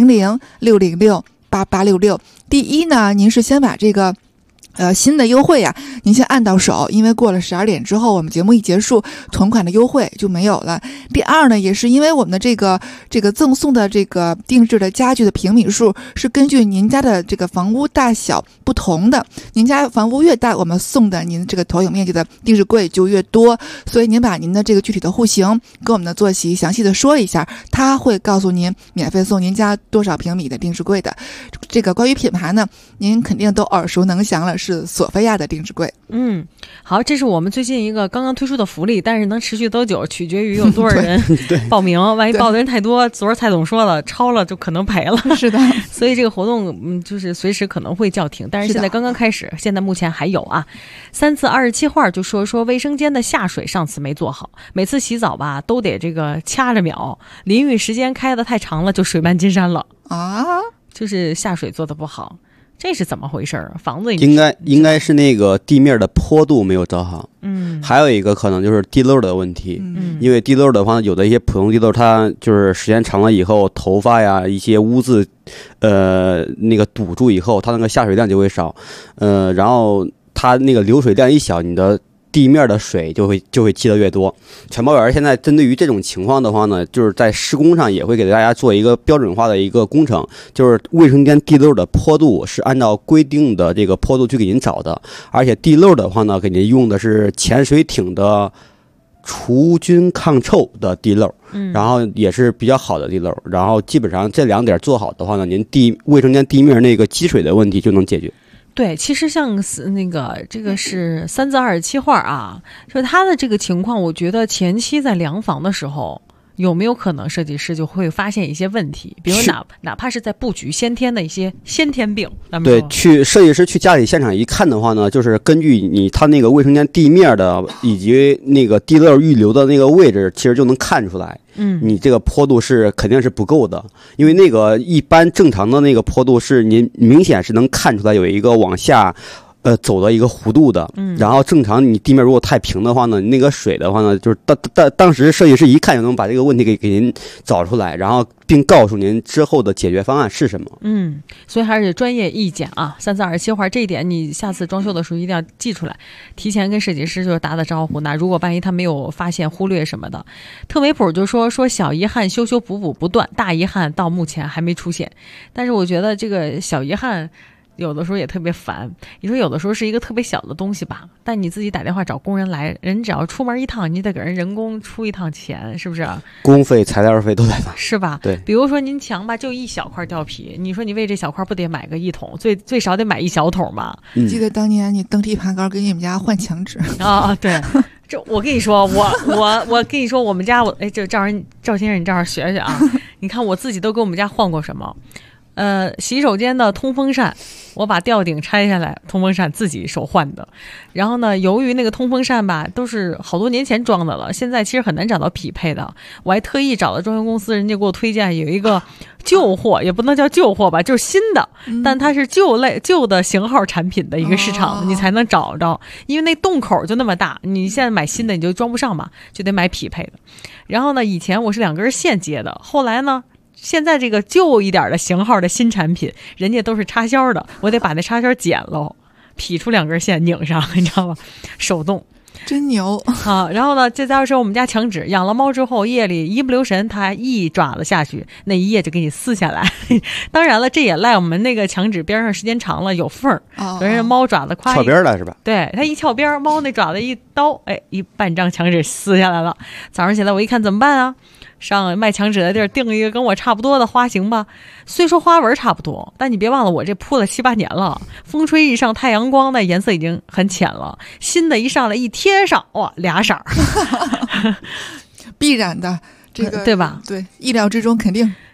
400-606-8866。第一呢，您是先把这个新的优惠呀，您先按到手，因为过了12点之后，我们节目一结束，同款的优惠就没有了。第二呢，也是因为我们的这个赠送的这个定制的家具的平米数是根据您家的这个房屋大小不同的，您家房屋越大，我们送的您这个投影面积的定制柜就越多，所以您把您的这个具体的户型跟我们的坐席详细的说一下，他会告诉您免费送您家多少平米的定制柜的。这个关于品牌呢，您肯定都耳熟能详了，是索菲亚的定制柜。 好，这是我们最近一个刚刚推出的福利，但是能持续多久取决于有多少人报名万一报的人太多，昨儿蔡总说了超了就可能赔了。 是的， 所以这个活动就是随时可能会叫停，但是现在刚刚开始，现在目前还有啊。3次27话就说卫生间的下水上次没做好，每次洗澡吧都得这个掐着秒，淋浴时间开得太长了就水漫金山了啊， 就是下水做得不好。这是怎么回事儿？房子应该是那个地面的坡度没有找好。还有一个可能就是地漏的问题。因为地漏的话，有的一些普通地漏，它就是时间长了以后，头发呀一些污渍，那个堵住以后，它那个下水量就会少。然后它那个流水量一小，你的地面的水就会积得越多。全包园现在针对于这种情况的话呢，就是在施工上也会给大家做一个标准化的一个工程，就是卫生间地漏的坡度是按照规定的这个坡度去给您找的，而且地漏的话呢，给您用的是潜水艇的除菌抗臭的地漏，然后也是比较好的地漏，然后基本上这2点做好的话呢，您卫生间地面那个积水的问题就能解决。 对，其实像这个是3字27画啊，就是他的这个情况，我觉得前期在量房的时候，有没有可能设计师就会发现一些问题，比如哪怕是在布局先天的一些先天病。 对，设计师去家里现场一看的话呢，就是根据他那个卫生间地面的以及那个地漏预留的那个位置，其实就能看出来。你这个坡度是肯定是不够的，因为那个一般正常的那个坡度是您明显是能看出来有一个往下走的一个弧度的。然后正常你地面如果太平的话呢，那个水的话呢，就是当时设计师一看就能把这个问题给您找出来，然后并告诉您之后的解决方案是什么。 所以还是专业意见啊。3字27画这一点你下次装修的时候一定要记出来，提前跟设计师就打招呼，那如果万一他没有发现忽略什么的。特美普就说小遗憾修补不断，大遗憾到目前还没出现。但是我觉得这个小遗憾有的时候也特别烦，你说有的时候是一个特别小的东西吧，但你自己打电话找工人来，人只要出门一趟，你得给人人工出一趟钱，是不是？ 工费材料费都在那， 是吧？ 对。 比如说您墙吧就一小块掉皮，你说你为这小块不得买个1桶，最少得买1小桶吧？ 记得当年你蹬地盘杆给你们家换墙纸啊？对。这我跟你说，我跟你说，我们家这赵先生你这样学学啊！你看我自己都给我们家换过什么？洗手间的通风扇，我把吊顶拆下来，通风扇自己手换的。然后呢，由于那个通风扇吧，都是好多年前装的了，现在其实很难找到匹配的。我还特意找了装修公司，人家给我推荐有一个旧货，也不能叫旧货吧，就是新的，但它是旧的型号产品的一个市场，你才能找着。因为那洞口就那么大，你现在买新的你就装不上嘛，就得买匹配的。然后呢，以前我是2根线接的，后来呢，现在这个旧一点的型号的新产品，人家都是插销的，我得把那插销剪喽，劈出2根线拧上，你知道吗？手动。 真牛啊！然后呢，这再说我们家墙纸，养了猫之后，夜里一不留神，它一爪子下去，那一页就给你撕下来。当然了，这也赖我们那个墙纸边上时间长了有缝儿，所以猫爪子夸翘边了是吧？ 对，它一翘边，猫那爪子一刀，一半张墙纸撕下来了。早上起来我一看怎么办啊？上卖墙纸的地儿订一个跟我差不多的花型吧，虽说花纹差不多，但你别忘了我这铺了7、8年了，风吹日上太阳光，那颜色已经很浅了。新的一上来一贴上，哇，2色儿， 必然的，这个对吧？ 对，意料之中肯定。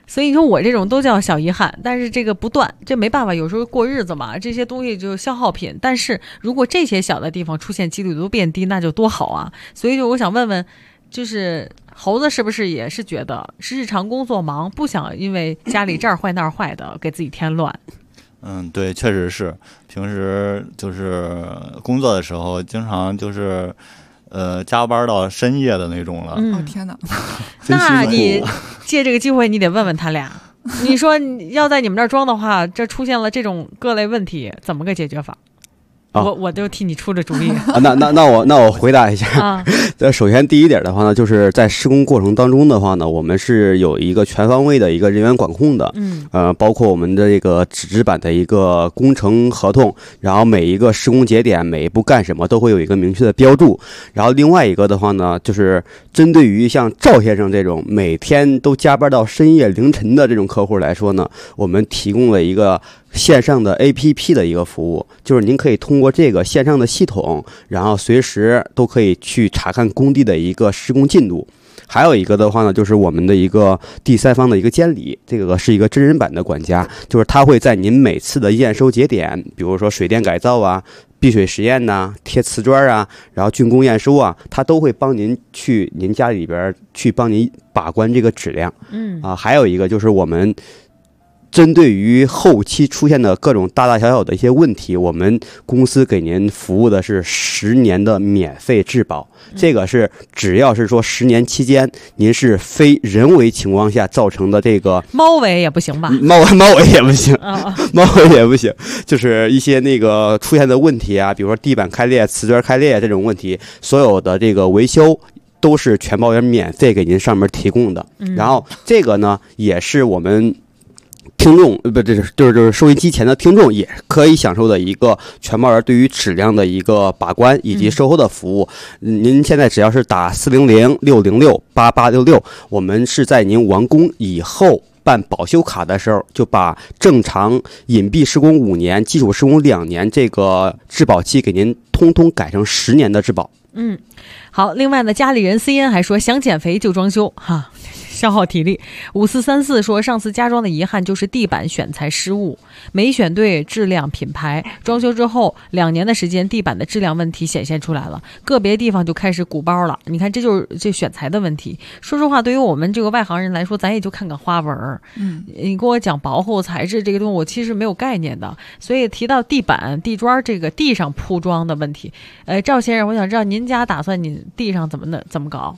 所以你说我这种都叫小遗憾，但是这个不断，这没办法，有时候过日子嘛，这些东西就消耗品。但是如果这些小的地方出现几率都变低，那就多好啊！所以就我想问问，就是猴子是不是也是觉得是日常工作忙，不想因为家里这儿坏那儿坏的给自己添乱？ 对，确实是，平时就是工作的时候，经常就是加班到深夜的那种了。 天哪！ 那你借这个机会，你得问问他俩，你说要在你们这儿装的话，这出现了这种各类问题，怎么个解决法？我就替你出这主意。 那我回答一下。首先第一点的话呢，就是在施工过程当中的话呢，我们是有一个全方位的一个人员管控的。包括我们的这个纸质版的一个工程合同，然后每一个施工节点，每一步干什么都会有一个明确的标注。然后另外一个的话呢，就是针对于像赵先生这种每天都加班到深夜凌晨的这种客户来说呢，我们提供了一个线上的 APP 的一个服务，就是您可以通过这个线上的系统，然后随时都可以去查看工地的一个施工进度。还有一个的话呢，就是我们的一个第三方的一个监理，这个是一个真人版的管家，就是他会在您每次的验收节点，比如说水电改造啊、避水实验呐、贴瓷砖啊，然后竣工验收啊，他都会帮您去您家里边去帮您把关这个质量。还有一个就是我们针对于后期出现的各种大大小小的一些问题，我们公司给您服务的是10年的免费质保。这个是只要是说10年期间您是非人为情况下造成的这个猫尾也不行吧？ 猫尾也不行，猫尾也不行，就是一些那个出现的问题啊，比如说地板开裂、瓷砖开裂这种问题，所有的这个维修都是全保员免费给您上面提供的。然后这个呢，也是我们听众就是收音机前的听众也可以享受的一个全保员对于质量的一个把关以及售后的服务。您现在只要是打400-606-8866，我们是在您完工以后办保修卡的时候，就把正常隐蔽施工5年、基础施工2年这个质保期给您通通改成10年的质保。 好，另外呢，家里人 CN 还说想减肥就装修哈，消耗体力。5434说上次家装的遗憾就是地板选材失误，没选对质量品牌，装修之后2年的时间，地板的质量问题显现出来了，个别地方就开始鼓包了。你看，这就是这选材的问题。说实话，对于我们这个外行人来说，咱也就看看花纹。你跟我讲薄厚材质这个东西，我其实没有概念的。所以提到地板、地砖这个地上铺装的问题，赵先生，我想知道您家打算你地上怎么搞？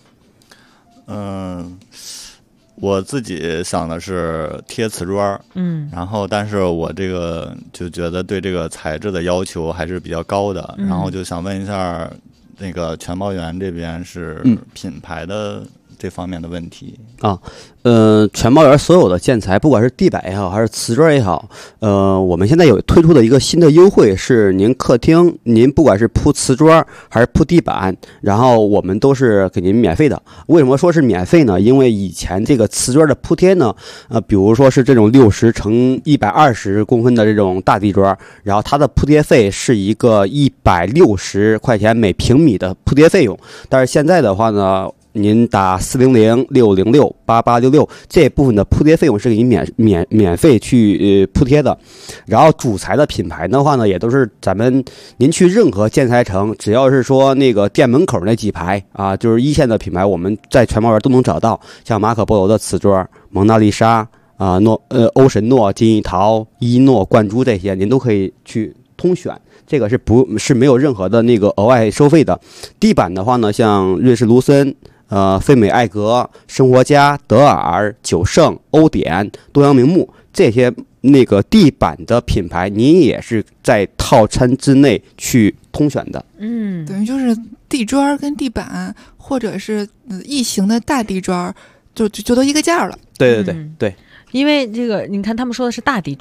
我自己想的是贴瓷砖，然后但是我这个就觉得对这个材质的要求还是比较高的，然后就想问一下，那个全保员这边是品牌的这方面的问题啊。全保员所有的建材，不管是地板也好，还是瓷砖也好，我们现在有推出的一个新的优惠是，您客厅您不管是铺瓷砖还是铺地板，然后我们都是给您免费的。为什么说是免费呢？因为以前这个瓷砖的铺贴呢，比如说是这种60×120公分的这种大地砖，然后它的铺贴费是一个160块钱每平米的铺贴费用，但是现在的话呢，您打400-606-8866，这部分的铺贴费用是给您免费去铺贴的。然后主材的品牌的话呢，也都是您去任何建材城，只要是说那个店门口那几排啊，就是一线的品牌，我们在全保员都能找到，像马可波罗的瓷砖、蒙娜丽莎啊、欧神诺、金玉桃、伊诺、冠珠这些，您都可以去通选。这个是没有任何的那个额外收费的。地板的话呢，像瑞士卢森、飞美艾格、生活家、德尔、九盛、欧典、东阳明目这些那个地板的品牌，您也是在套餐之内去通选的。 等于就是地砖跟地板，或者是异形的大地砖，就都一个价了。 对。 因为这个你看他们说的是大地砖，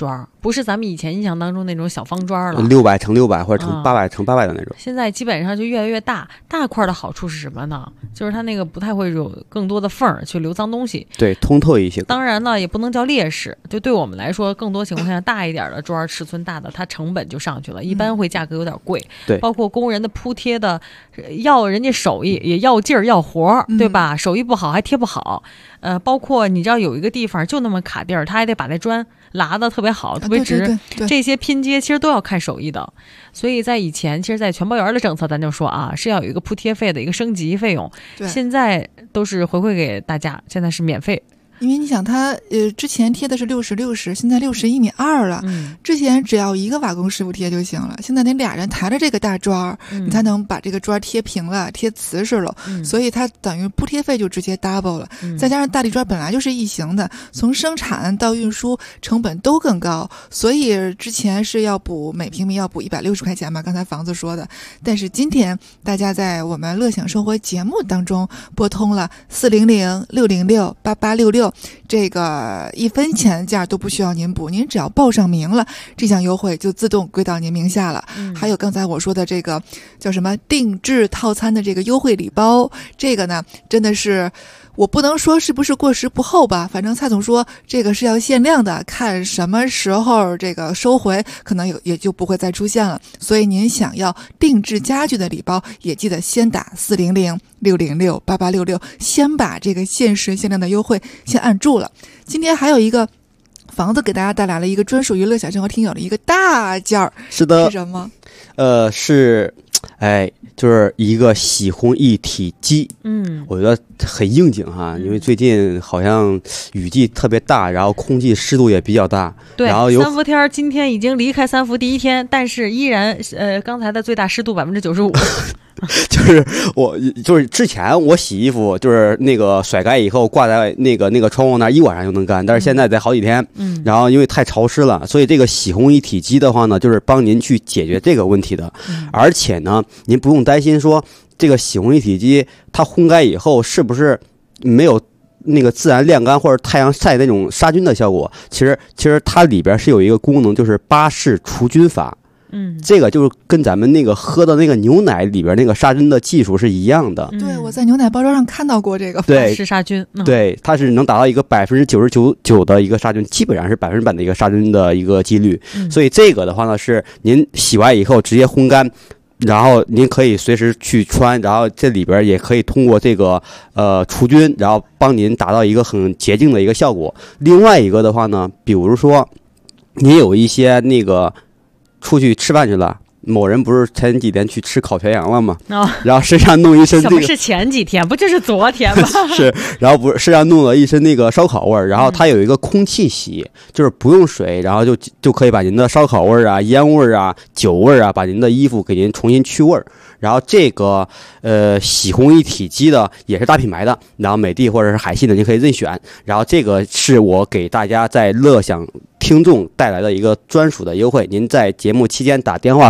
不是咱们以前印象当中那种小方砖了 ，600乘600或者乘800乘800的那种。 现在基本上就越来越大块的好处是什么呢？就是它那个不太会有更多的缝儿去留脏东西， 对，通透一些。 当然呢，也不能叫劣势，就对我们来说，更多情况下大一点的砖，尺寸大的，它成本就上去了，一般会价格有点贵。 对， 包括工人的铺贴的，要人家手艺也要劲儿要活，对吧？手艺不好还贴不好。包括你知道有一个地方就那么卡地儿，他还得把那砖拉得特别好，特别直，这些拼接其实都要看手艺的。所以在以前，其实在全包园的政策咱就说啊，是要有一个铺贴费的一个升级费用，现在都是回馈给大家，现在是免费。 因为你想它之前贴的是60，现在61.2米了，之前只要一个瓦工师傅贴就行了，现在得俩人抬着这个大砖，你才能把这个砖贴平了，贴瓷实了，所以它等于铺贴费就直接 double 了，再加上大地砖本来就是异形的，从生产到运输成本都更高，所以之前是要补每平米要补160块钱嘛，刚才房子说的，但是今天大家在我们乐享生活节目当中拨通了400-606-8866，这个1分钱价都不需要您补，您只要报上名了，这项优惠就自动归到您名下了。还有刚才我说的这个叫什么定制套餐的这个优惠礼包，这个呢真的是我不能说是不是过时不候吧，反正蔡总说这个是要限量的，看什么时候这个收回可能也就不会再出现了，所以您想要定制家具的礼包也记得先打400-606-8866，先把这个限时限量的优惠先按住了。今天还有一个房子给大家带来了一个专属于乐享生活听友的一个大件儿， 是的， 是什么？ 就是一个洗烘一体机，我觉得很应景哈，因为最近好像雨季特别大，然后空气湿度也比较大， 对， 然后三伏天今天已经离开三伏第一天，但是依然刚才的最大湿度95%。 就是之前我洗衣服就是那个甩干以后挂在那个窗户那一晚上就能干，但是现在得好几天，然后因为太潮湿了，所以这个洗烘一体机的话呢，就是帮您去解决这个问题的，而且呢，您不用担心说这个洗烘一体机它烘干以后是不是没有那个自然晾干或者太阳晒那种杀菌的效果，其实它里边是有一个功能，就是巴氏除菌法。这个就是跟咱们那个喝的那个牛奶里边那个杀菌的技术是一样的。 对，我在牛奶包装上看到过这个巴氏杀菌。 对，它是能达到一个99.9%的一个杀菌，基本上是100%的一个杀菌的一个几率。所以这个的话呢，是您洗完以后直接烘干，然后您可以随时去穿，然后这里边也可以通过这个除菌，然后帮您达到一个很洁净的一个效果。另外一个的话呢，比如说您有一些那个出去吃饭去了，某人不是前几天去吃烤全羊了吗？然后身上弄一身什么是前几天？不就是昨天吗？ 是，然后不是身上弄了一身那个烧烤味儿，然后它有一个空气洗，就是不用水，然后就可以把您的烧烤味儿啊、烟味儿啊、酒味儿啊，把您的衣服给您重新去味儿。然后这个洗烘一体机的也是大品牌的，然后美的或者是海信的您可以任选。然后这个是我给大家在乐享听众带来的一个专属的优惠，您在节目期间打电话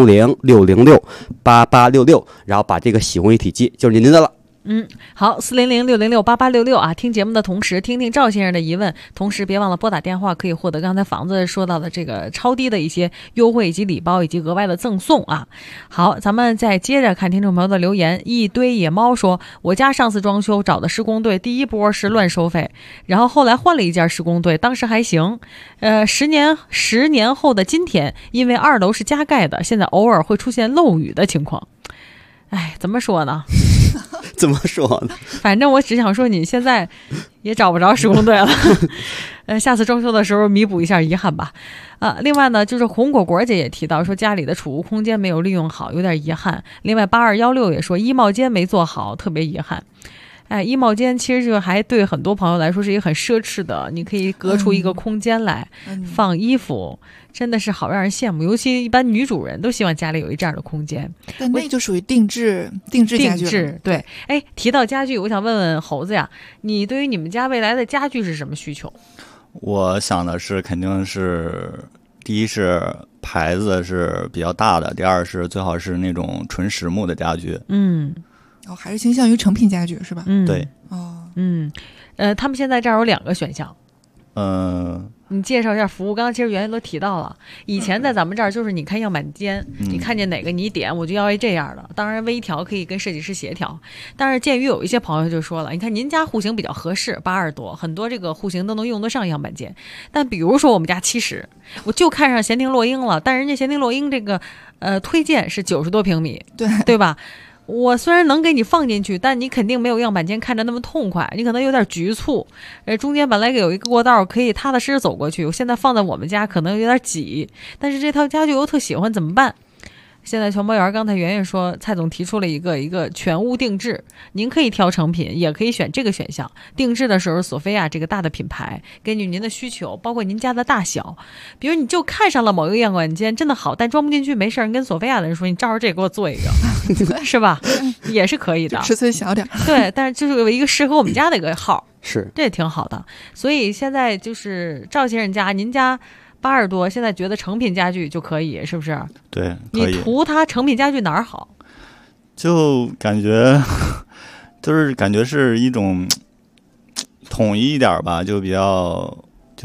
400-606-8866，然后把这个洗烘一体机就是您的了。 好，400-606-8866啊！听节目的同时，听听赵先生的疑问，同时别忘了拨打电话，可以获得刚才房子说到的这个超低的一些优惠以及礼包以及额外的赠送啊！好，咱们再接着看听众朋友的留言。一堆野猫说，我家上次装修找的施工队，第一波是乱收费，然后后来换了一家施工队，当时还行。10年后的今天，因为2楼是加盖的，现在偶尔会出现漏雨的情况。哎，怎么说呢？ 怎么说呢？ 反正我只想说，你现在也找不着施工队了。下次装修的时候弥补一下遗憾吧。另外呢，就是红果果姐也提到说，家里的储物空间没有利用好，有点遗憾。另外8216也说，衣帽间没做好，特别遗憾。衣帽间其实这个还对很多朋友来说是一个很奢侈的，你可以隔出一个空间来放衣服，真的是好让人羡慕。尤其一般女主人都希望家里有一这样的空间。 但那就属于定制家具。 对。提到家具，我想问问猴子呀，你对于你们家未来的家具是什么需求？ 我想的是肯定是第一是牌子是比较大的，第二是最好是那种纯实木的家具。 还是倾向于成品家具是吧？ 对。 他们现在这儿有2个选项。 你介绍一下服务。刚刚其实圆圆都提到了，以前在咱们这儿就是你看样板间，你看见哪个你点我就要这样的。当然微调可以跟设计师协调，但是鉴于有一些朋友就说了，你看您家户型比较合适，82多，很多这个户型都能用得上样板间。但比如说我们家70，我就看上闲庭落英了，但人家闲庭落英这个推荐是90多平米，对吧？我虽然能给你放进去，但你肯定没有样板间看着那么痛快，你可能有点局促。中间本来有一个过道可以踏踏实实走过去，我现在放在我们家可能有点挤，但是这套家具我特喜欢，怎么办？现在全博园刚才圆圆说，蔡总提出了一个全屋定制，您可以挑成品，也可以选这个选项。定制的时候，索菲亚这个大的品牌，根据您的需求，包括您家的大小，比如你就看上了某一个样板间真的好，但装不进去没事，你跟索菲亚的人说，你照着这给我做一个，是吧？也是可以的， 尺寸小点。 对，但是就是有一个适合我们家的一个号， 是这也挺好的。所以现在就是赵先生家，您家80多，现在觉得成品家具就可以，是不是？ 对，可以。 你图它成品家具哪儿好？ 就感觉，就是感觉是一种统一一点吧，就比较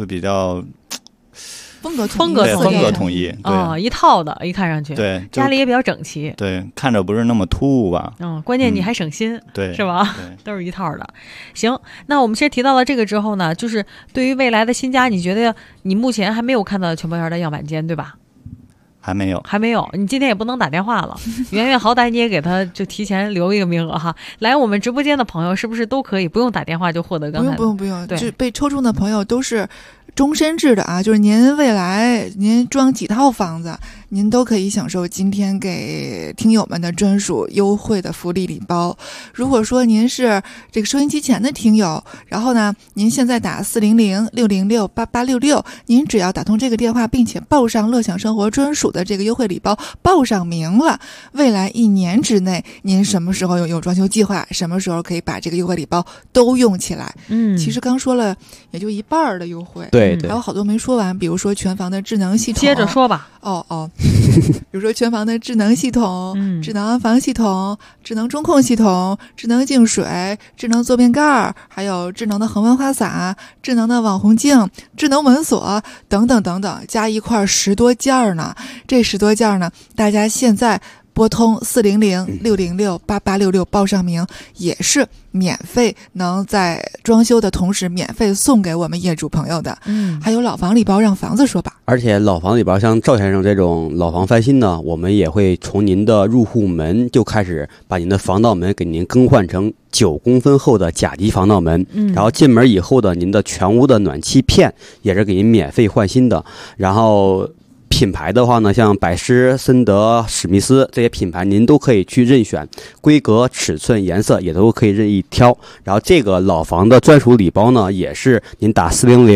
风格统一， 对，一套的，一看上去， 对， 家里也比较整齐， 对，看着不是那么突兀吧？ 关键你还省心， 对， 是吧？都是一套的。行，那我们其实提到了这个之后呢，就是对于未来的新家，你觉得你目前还没有看到全博园的样板间，对吧？ 还没有， 你今天也不能打电话了。圆圆好歹你也给他就提前留一个名额哈。来我们直播间的朋友是不是都可以不用打电话就获得刚才？ 不用， 对， 就被抽中的朋友都是终身制的啊，就是您未来您装几套房子，您都可以享受今天给听友们的专属优惠的福利礼包。如果说您是这个收音机前的听友，然后呢，您现在打400-606-8866，您只要打通这个电话，并且报上乐享生活专属的这个优惠礼包，报上名了，未来1年之内，您什么时候有装修计划，什么时候可以把这个优惠礼包都用起来。其实刚说了也就一半的优惠。 对， 还有好多没说完，比如说全房的智能系统， 接着说吧。 比如说全房的智能系统、智能安防系统、智能中控系统、智能净水、智能坐便盖，还有智能的恒温花洒、智能的网红镜、智能门锁等等等等，加一块10多件呢。这10多件呢，大家现在拨通400-606-8866报上名，也是免费能在装修的同时免费送给我们业主朋友的。还有老房礼包，让房子说吧。 而且老房礼包像赵先生这种老房翻新呢，我们也会从您的入户门就开始把您的防盗门给您更换成9公分厚的甲级防盗门，然后进门以后的您的全屋的暖气片也是给您免费换新的。然后品牌的话呢，像百诗、森德、史密斯这些品牌，您都可以去任选，规格、尺寸、颜色也都可以任意挑。然后这个老房的专属礼包呢，也是您打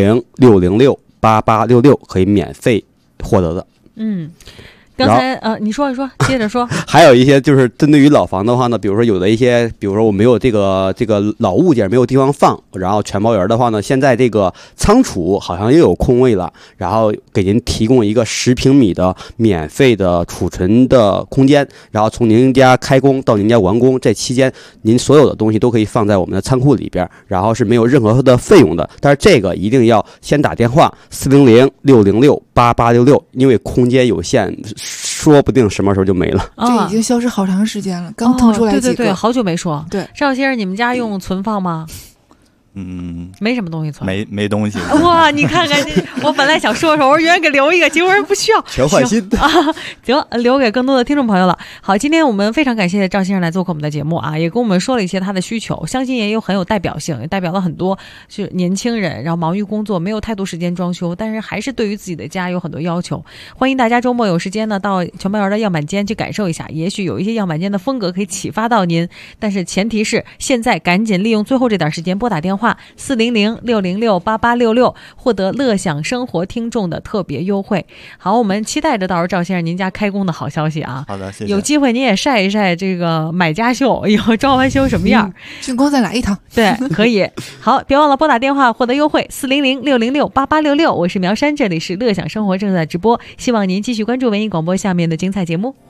400-606-8866可以免费获得的。 刚才你说接着说。 还有一些就是针对于老房的话呢，比如说有的一些，比如说我没有这个老物件没有地方放，然后全包园的话呢，现在这个仓储好像又有空位了，然后给您提供一个10平米的免费的储存的空间，然后从您家开工到您家完工这期间，您所有的东西都可以放在我们的仓库里边，然后是没有任何的费用的。但是这个一定要先打电话400-606-8866，因为空间有限，说不定什么时候就没了。 这已经消失好长时间了，刚腾出来几个。 对，好久没说。 对， 赵先生，你们家用存放吗？没什么东西存， 没东西。 哇，你看看，我本来想说，我说原来给留一个，结果人不需要， 全换新的。 行，留给更多的听众朋友了。好，今天我们非常感谢赵先生来做客我们的节目啊，也跟我们说了一些他的需求，相信也很有代表性，也代表了很多是年轻人，然后忙于工作，没有太多时间装修，但是还是对于自己的家有很多要求。欢迎大家周末有时间呢，到全包园的样板间去感受一下，也许有一些样板间的风格可以启发到您，但是前提是现在赶紧利用最后这点时间拨打电话400-606-8866，获得乐享生活听众的特别优惠。好，我们期待着到时候赵先生您家开工的好消息啊！ 好的，谢谢。 有机会您也晒一晒这个买家秀，以后装完修什么样？ 竣工再来一趟， 对，可以。好，别忘了拨打电话获得优惠，400-606-8866。我是苗山，这里是乐享生活正在直播，希望您继续关注文艺广播下面的精彩节目。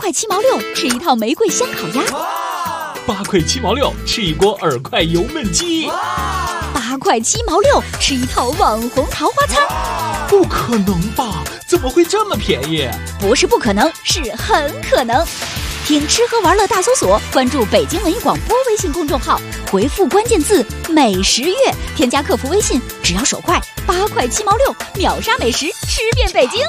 块7毛6吃一套玫瑰香烤鸭 ，8块7毛6吃一锅耳块油焖鸡 ，8块7毛6吃一套网红桃花餐。 不可能吧？怎么会这么便宜？ 不是不可能，是很可能。听吃喝玩乐大搜索，关注北京文艺广播微信公众号，回复关键字美食月，添加客服微信，只要手快，8块7毛6，秒杀美食，吃遍北京。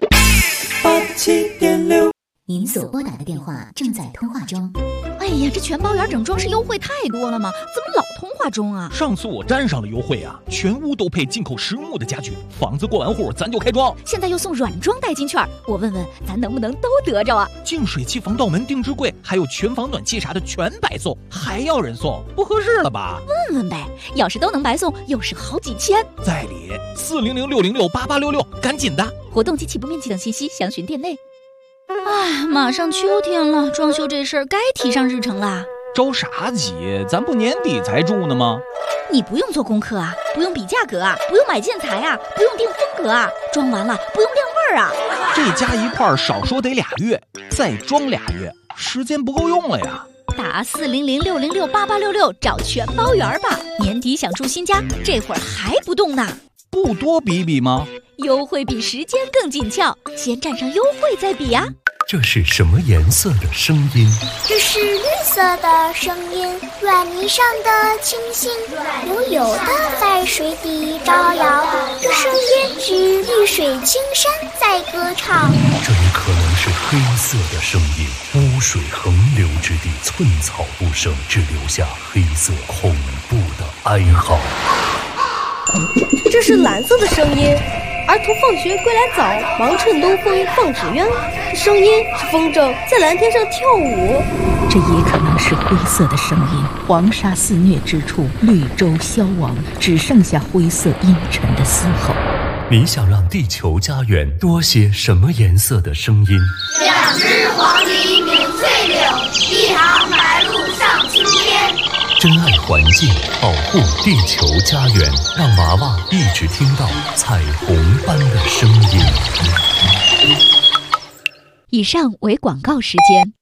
87.6，您所拨打的电话正在通话中。 哎呀，这全包圆整装饰优惠太多了吗？怎么老通话中啊？ 上次我沾上了优惠啊，全屋都配进口实木的家具，房子过完户咱就开装。 现在又送软装代金券，我问问咱能不能都得着啊？ 净水器、防盗门、定制柜，还有全房暖气啥的全白送，还要人送，不合适了吧？ 问问呗，要是都能白送，又是好几千。 在理，400-606-8866，赶紧的！ 活动及起步面积等信息详询店内。哎，马上秋天了，装修这事儿该提上日程啦。 着啥急？咱不年底才住呢吗？ 你不用做功课啊，不用比价格啊，不用买建材啊，不用定风格啊，装完了不用晾味儿啊。 这加一块少说得2月，再装2月，时间不够用了呀。 打400-606-8866找全包圆吧。年底想住新家，这会儿还不动呢？ 不多比比吗？ 优惠比时间更紧俏，先占上优惠再比呀。 这是什么颜色的声音？ 这是绿色的声音，软泥上的星星，悠悠的在水底招摇。这声音是绿水青山在歌唱。 这也可能是黑色的声音，污水横流之地，寸草不生，只留下黑色恐怖的哀嚎。 这是蓝色的声音，儿童放学归来早，忙趁东风放纸鸢。声音是风筝在蓝天上跳舞。 这也可能是灰色的声音，黄沙肆虐之处，绿洲消亡，只剩下灰色阴沉的嘶吼。 你想让地球家园多些什么颜色的声音 ？2只黄鹂鸣翠柳，1行白鹭上青天。 珍爱环境，保护地球家园，让娃娃一直听到彩虹般的声音。 以上为广告时间。